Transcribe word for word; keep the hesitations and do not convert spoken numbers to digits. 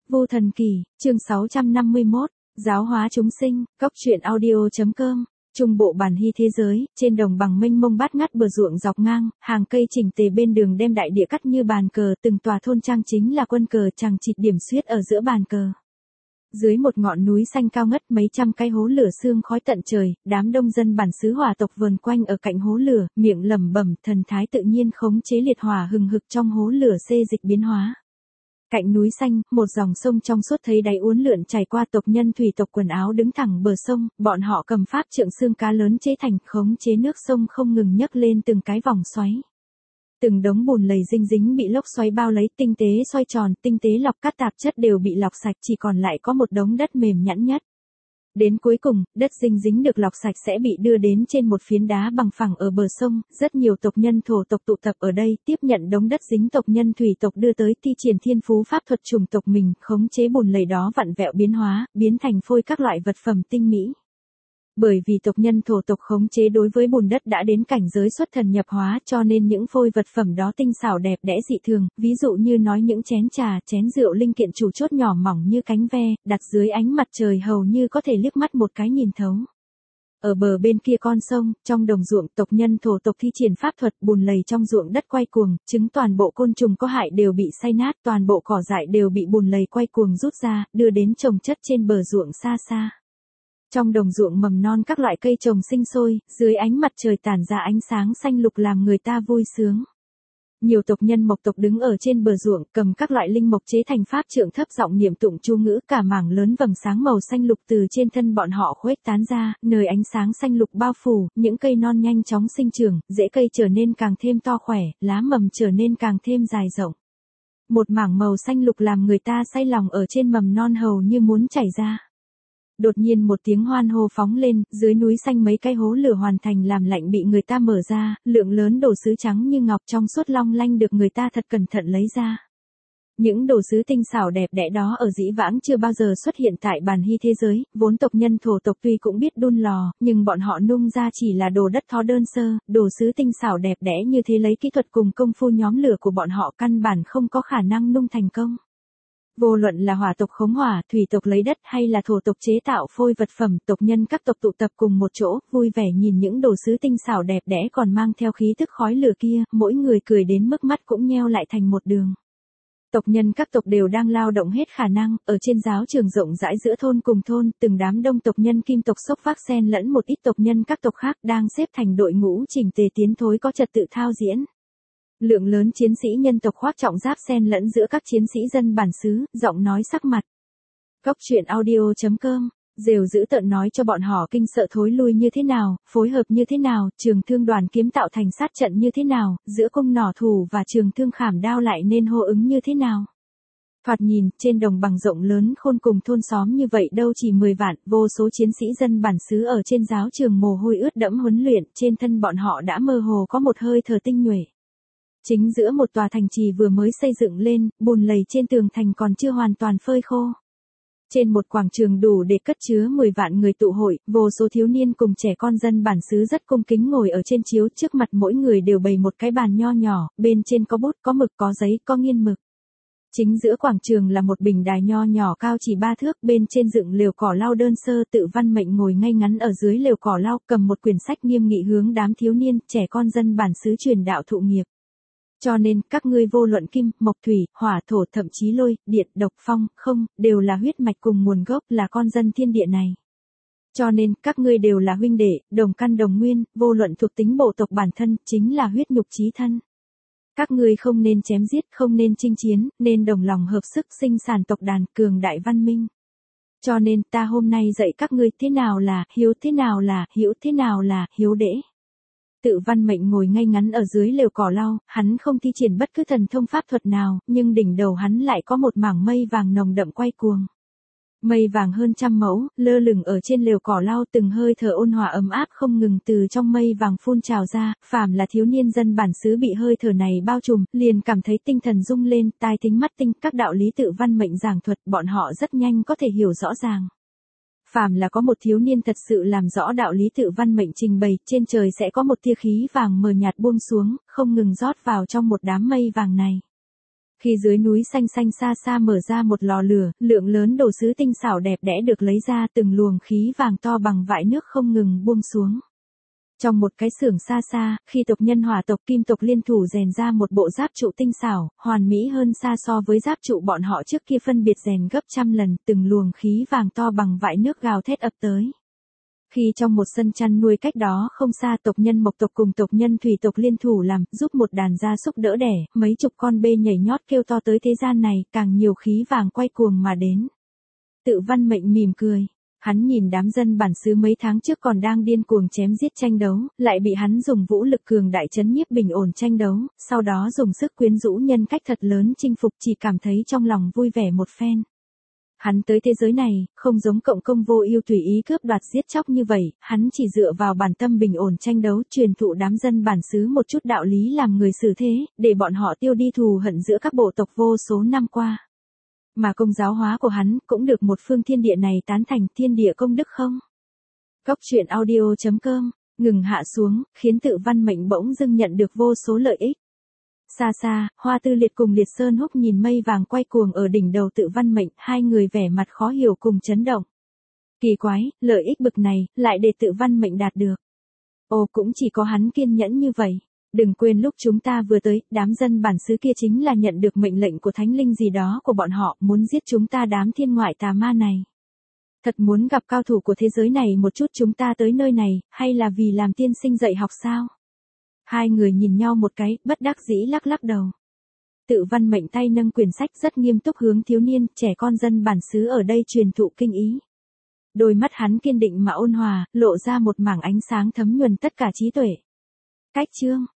Vu Thần Kỳ, chương sáu trăm năm mươi mốt, Giáo hóa chúng sinh, cốc truyện audio.com. Trung bộ bản hy thế giới, trên đồng bằng mênh mông bát ngát bờ ruộng dọc ngang, hàng cây chỉnh tề bên đường đem đại địa cắt như bàn cờ, từng tòa thôn trang chính là quân cờ chằng chịt điểm xuyết ở giữa bàn cờ. Dưới một ngọn núi xanh cao ngất mấy trăm cái hố lửa sương khói tận trời, đám đông dân bản xứ hỏa tộc vờn quanh ở cạnh hố lửa, miệng lẩm bẩm, thần thái tự nhiên khống chế liệt hỏa hừng hực trong hố lửa xê dịch biến hóa. Cạnh núi xanh, một dòng sông trong suốt thấy đáy uốn lượn chảy qua, tộc nhân thủy tộc quần áo đứng thẳng bờ sông, bọn họ cầm pháp trượng xương cá lớn chế thành, khống chế nước sông không ngừng nhấc lên từng cái vòng xoáy. Từng đống bùn lầy dinh dính bị lốc xoáy bao lấy, tinh tế xoay tròn, tinh tế lọc các tạp chất đều bị lọc sạch, chỉ còn lại có một đống đất mềm nhẵn nhất. Đến cuối cùng, đất dinh dính được lọc sạch sẽ bị đưa đến trên một phiến đá bằng phẳng ở bờ sông, rất nhiều tộc nhân thổ tộc tụ tập ở đây, tiếp nhận đống đất dính tộc nhân thủy tộc đưa tới, thi triển thiên phú pháp thuật chủng tộc mình, khống chế bùn lầy đó vặn vẹo biến hóa, biến thành phôi các loại vật phẩm tinh mỹ. Bởi vì tộc nhân thổ tộc khống chế đối với bùn đất đã đến cảnh giới xuất thần nhập hóa, cho nên những phôi vật phẩm đó tinh xảo đẹp đẽ dị thường, ví dụ như nói những chén trà, chén rượu linh kiện chủ chốt nhỏ mỏng như cánh ve, đặt dưới ánh mặt trời hầu như có thể liếc mắt một cái nhìn thấu. Ở bờ bên kia con sông, trong đồng ruộng, tộc nhân thổ tộc thi triển pháp thuật, bùn lầy trong ruộng đất quay cuồng, trứng toàn bộ côn trùng có hại đều bị xay nát, toàn bộ cỏ dại đều bị bùn lầy quay cuồng rút ra, đưa đến trồng chất trên bờ ruộng xa xa. Trong đồng ruộng mầm non các loại cây trồng sinh sôi, dưới ánh mặt trời tản ra ánh sáng xanh lục làm người ta vui sướng. Nhiều tộc nhân mộc tộc đứng ở trên bờ ruộng, cầm các loại linh mộc chế thành pháp trượng, thấp giọng niệm tụng chú ngữ, cả mảng lớn vầng sáng màu xanh lục từ trên thân bọn họ khuếch tán ra, nơi ánh sáng xanh lục bao phủ, những cây non nhanh chóng sinh trưởng, rễ cây trở nên càng thêm to khỏe, lá mầm trở nên càng thêm dài rộng. Một mảng màu xanh lục làm người ta say lòng ở trên mầm non hầu như muốn chảy ra. Đột nhiên một tiếng hoan hô phóng lên, dưới núi xanh mấy cái hố lửa hoàn thành làm lạnh bị người ta mở ra, lượng lớn đồ sứ trắng như ngọc trong suốt long lanh được người ta thật cẩn thận lấy ra. Những đồ sứ tinh xảo đẹp đẽ đó ở dĩ vãng chưa bao giờ xuất hiện tại bản hy thế giới, vốn tộc nhân thổ tộc tuy cũng biết đun lò, nhưng bọn họ nung ra chỉ là đồ đất thó đơn sơ, đồ sứ tinh xảo đẹp đẽ như thế lấy kỹ thuật cùng công phu nhóm lửa của bọn họ căn bản không có khả năng nung thành công. Vô luận là hỏa tộc khống hỏa, thủy tộc lấy đất hay là thổ tộc chế tạo phôi vật phẩm, tộc nhân các tộc tụ tập cùng một chỗ, vui vẻ nhìn những đồ sứ tinh xảo đẹp đẽ còn mang theo khí tức khói lửa kia, mỗi người cười đến mức mắt cũng nheo lại thành một đường. Tộc nhân các tộc đều đang lao động hết khả năng, ở trên giáo trường rộng rãi giữa thôn cùng thôn, từng đám đông tộc nhân kim tộc xốc vác xen lẫn một ít tộc nhân các tộc khác đang xếp thành đội ngũ chỉnh tề tiến thối có trật tự thao diễn. Lượng lớn chiến sĩ nhân tộc khoác trọng giáp xen lẫn giữa các chiến sĩ dân bản xứ, giọng nói sắc mặt. Cốc truyện audio.com, Rều dữ tợn nói cho bọn họ kinh sợ thối lui như thế nào, phối hợp như thế nào, trường thương đoàn kiếm tạo thành sát trận như thế nào, giữa cung nỏ thủ và trường thương khảm đao lại nên hô ứng như thế nào. Thoạt nhìn, trên đồng bằng rộng lớn khôn cùng thôn xóm như vậy đâu chỉ mười vạn, vô số chiến sĩ dân bản xứ ở trên giáo trường mồ hôi ướt đẫm huấn luyện, trên thân bọn họ đã mơ hồ có một hơi thở tinh nhuệ. Chính giữa một tòa thành trì vừa mới xây dựng lên, bùn lầy trên tường thành còn chưa hoàn toàn phơi khô. Trên một quảng trường đủ để cất chứa mười vạn người tụ hội, vô số thiếu niên cùng trẻ con dân bản xứ rất cung kính ngồi ở trên chiếu, trước mặt mỗi người đều bày một cái bàn nho nhỏ, bên trên có bút, có mực, có giấy, có nghiên mực. Chính giữa quảng trường là một bình đài nho nhỏ cao chỉ ba thước, bên trên dựng lều cỏ lau đơn sơ, Tự Văn Mệnh ngồi ngay ngắn ở dưới lều cỏ lau, cầm một quyển sách nghiêm nghị hướng đám thiếu niên, trẻ con dân bản xứ truyền đạo thụ nghiệp. Cho nên, các ngươi vô luận kim, mộc, thủy, hỏa, thổ, thậm chí lôi, điện, độc, phong, không, đều là huyết mạch cùng nguồn gốc, là con dân thiên địa này. Cho nên, các ngươi đều là huynh đệ, đồng căn đồng nguyên, vô luận thuộc tính bộ tộc bản thân, chính là huyết nhục chí thân. Các ngươi không nên chém giết, không nên chinh chiến, nên đồng lòng hợp sức sinh sản tộc đàn, cường đại văn minh. Cho nên, ta hôm nay dạy các ngươi thế nào là hiếu, thế nào là hữu, thế nào là hiếu đễ. Tự Văn Mệnh ngồi ngay ngắn ở dưới lều cỏ lau, hắn không thi triển bất cứ thần thông pháp thuật nào, nhưng đỉnh đầu hắn lại có một mảng mây vàng nồng đậm quay cuồng. Mây vàng hơn trăm mẫu, lơ lửng ở trên lều cỏ lau, từng hơi thở ôn hòa ấm áp không ngừng từ trong mây vàng phun trào ra, phàm là thiếu niên dân bản xứ bị hơi thở này bao trùm, liền cảm thấy tinh thần rung lên, tai thính mắt tinh, các đạo lý Tự Văn Mệnh giảng thuật, bọn họ rất nhanh có thể hiểu rõ ràng. Phàm là có một thiếu niên thật sự làm rõ đạo lý Tự Văn Mệnh trình bày, trên trời sẽ có một tia khí vàng mờ nhạt buông xuống, không ngừng rót vào trong một đám mây vàng này. Khi dưới núi xanh xanh xa xa mở ra một lò lửa, lượng lớn đồ sứ tinh xảo đẹp đẽ được lấy ra, từng luồng khí vàng to bằng vại nước không ngừng buông xuống. Trong một cái xưởng xa xa, khi tộc nhân hỏa tộc kim tộc liên thủ rèn ra một bộ giáp trụ tinh xảo, hoàn mỹ hơn xa so với giáp trụ bọn họ trước kia phân biệt rèn gấp trăm lần, từng luồng khí vàng to bằng vại nước gào thét ập tới. Khi trong một sân chăn nuôi cách đó không xa, tộc nhân mộc tộc cùng tộc nhân thủy tộc liên thủ làm, giúp một đàn gia súc đỡ đẻ, mấy chục con bê nhảy nhót kêu to tới thế gian này, càng nhiều khí vàng quay cuồng mà đến. Tự Văn Mệnh mỉm cười. Hắn nhìn đám dân bản xứ mấy tháng trước còn đang điên cuồng chém giết tranh đấu, lại bị hắn dùng vũ lực cường đại chấn nhiếp bình ổn tranh đấu, sau đó dùng sức quyến rũ nhân cách thật lớn chinh phục, chỉ cảm thấy trong lòng vui vẻ một phen. Hắn tới thế giới này, không giống cộng công vô ưu tùy ý cướp đoạt giết chóc như vậy, hắn chỉ dựa vào bản tâm bình ổn tranh đấu, truyền thụ đám dân bản xứ một chút đạo lý làm người xử thế, để bọn họ tiêu đi thù hận giữa các bộ tộc vô số năm qua. Mà công giáo hóa của hắn cũng được một phương thiên địa này tán thành, thiên địa công đức không. Cốc truyện audio chấm com, ngừng hạ xuống, khiến Tự Văn Mệnh bỗng dưng nhận được vô số lợi ích. Xa xa, Hoa Tư Liệt cùng Liệt Sơn Húc nhìn mây vàng quay cuồng ở đỉnh đầu Tự Văn Mệnh, hai người vẻ mặt khó hiểu cùng chấn động. Kỳ quái, lợi ích bực này, lại để Tự Văn Mệnh đạt được. Ồ, cũng chỉ có hắn kiên nhẫn như vậy. Đừng quên lúc chúng ta vừa tới, đám dân bản xứ kia chính là nhận được mệnh lệnh của thánh linh gì đó của bọn họ, muốn giết chúng ta đám thiên ngoại tà ma này. Thật muốn gặp cao thủ của thế giới này một chút, chúng ta tới nơi này, hay là vì làm tiên sinh dạy học sao? Hai người nhìn nhau một cái, bất đắc dĩ lắc lắc đầu. Tự Văn Mệnh tay nâng quyển sách rất nghiêm túc hướng thiếu niên, trẻ con dân bản xứ ở đây truyền thụ kinh ý. Đôi mắt hắn kiên định mà ôn hòa, lộ ra một mảng ánh sáng thấm nhuần tất cả trí tuệ. Cách chương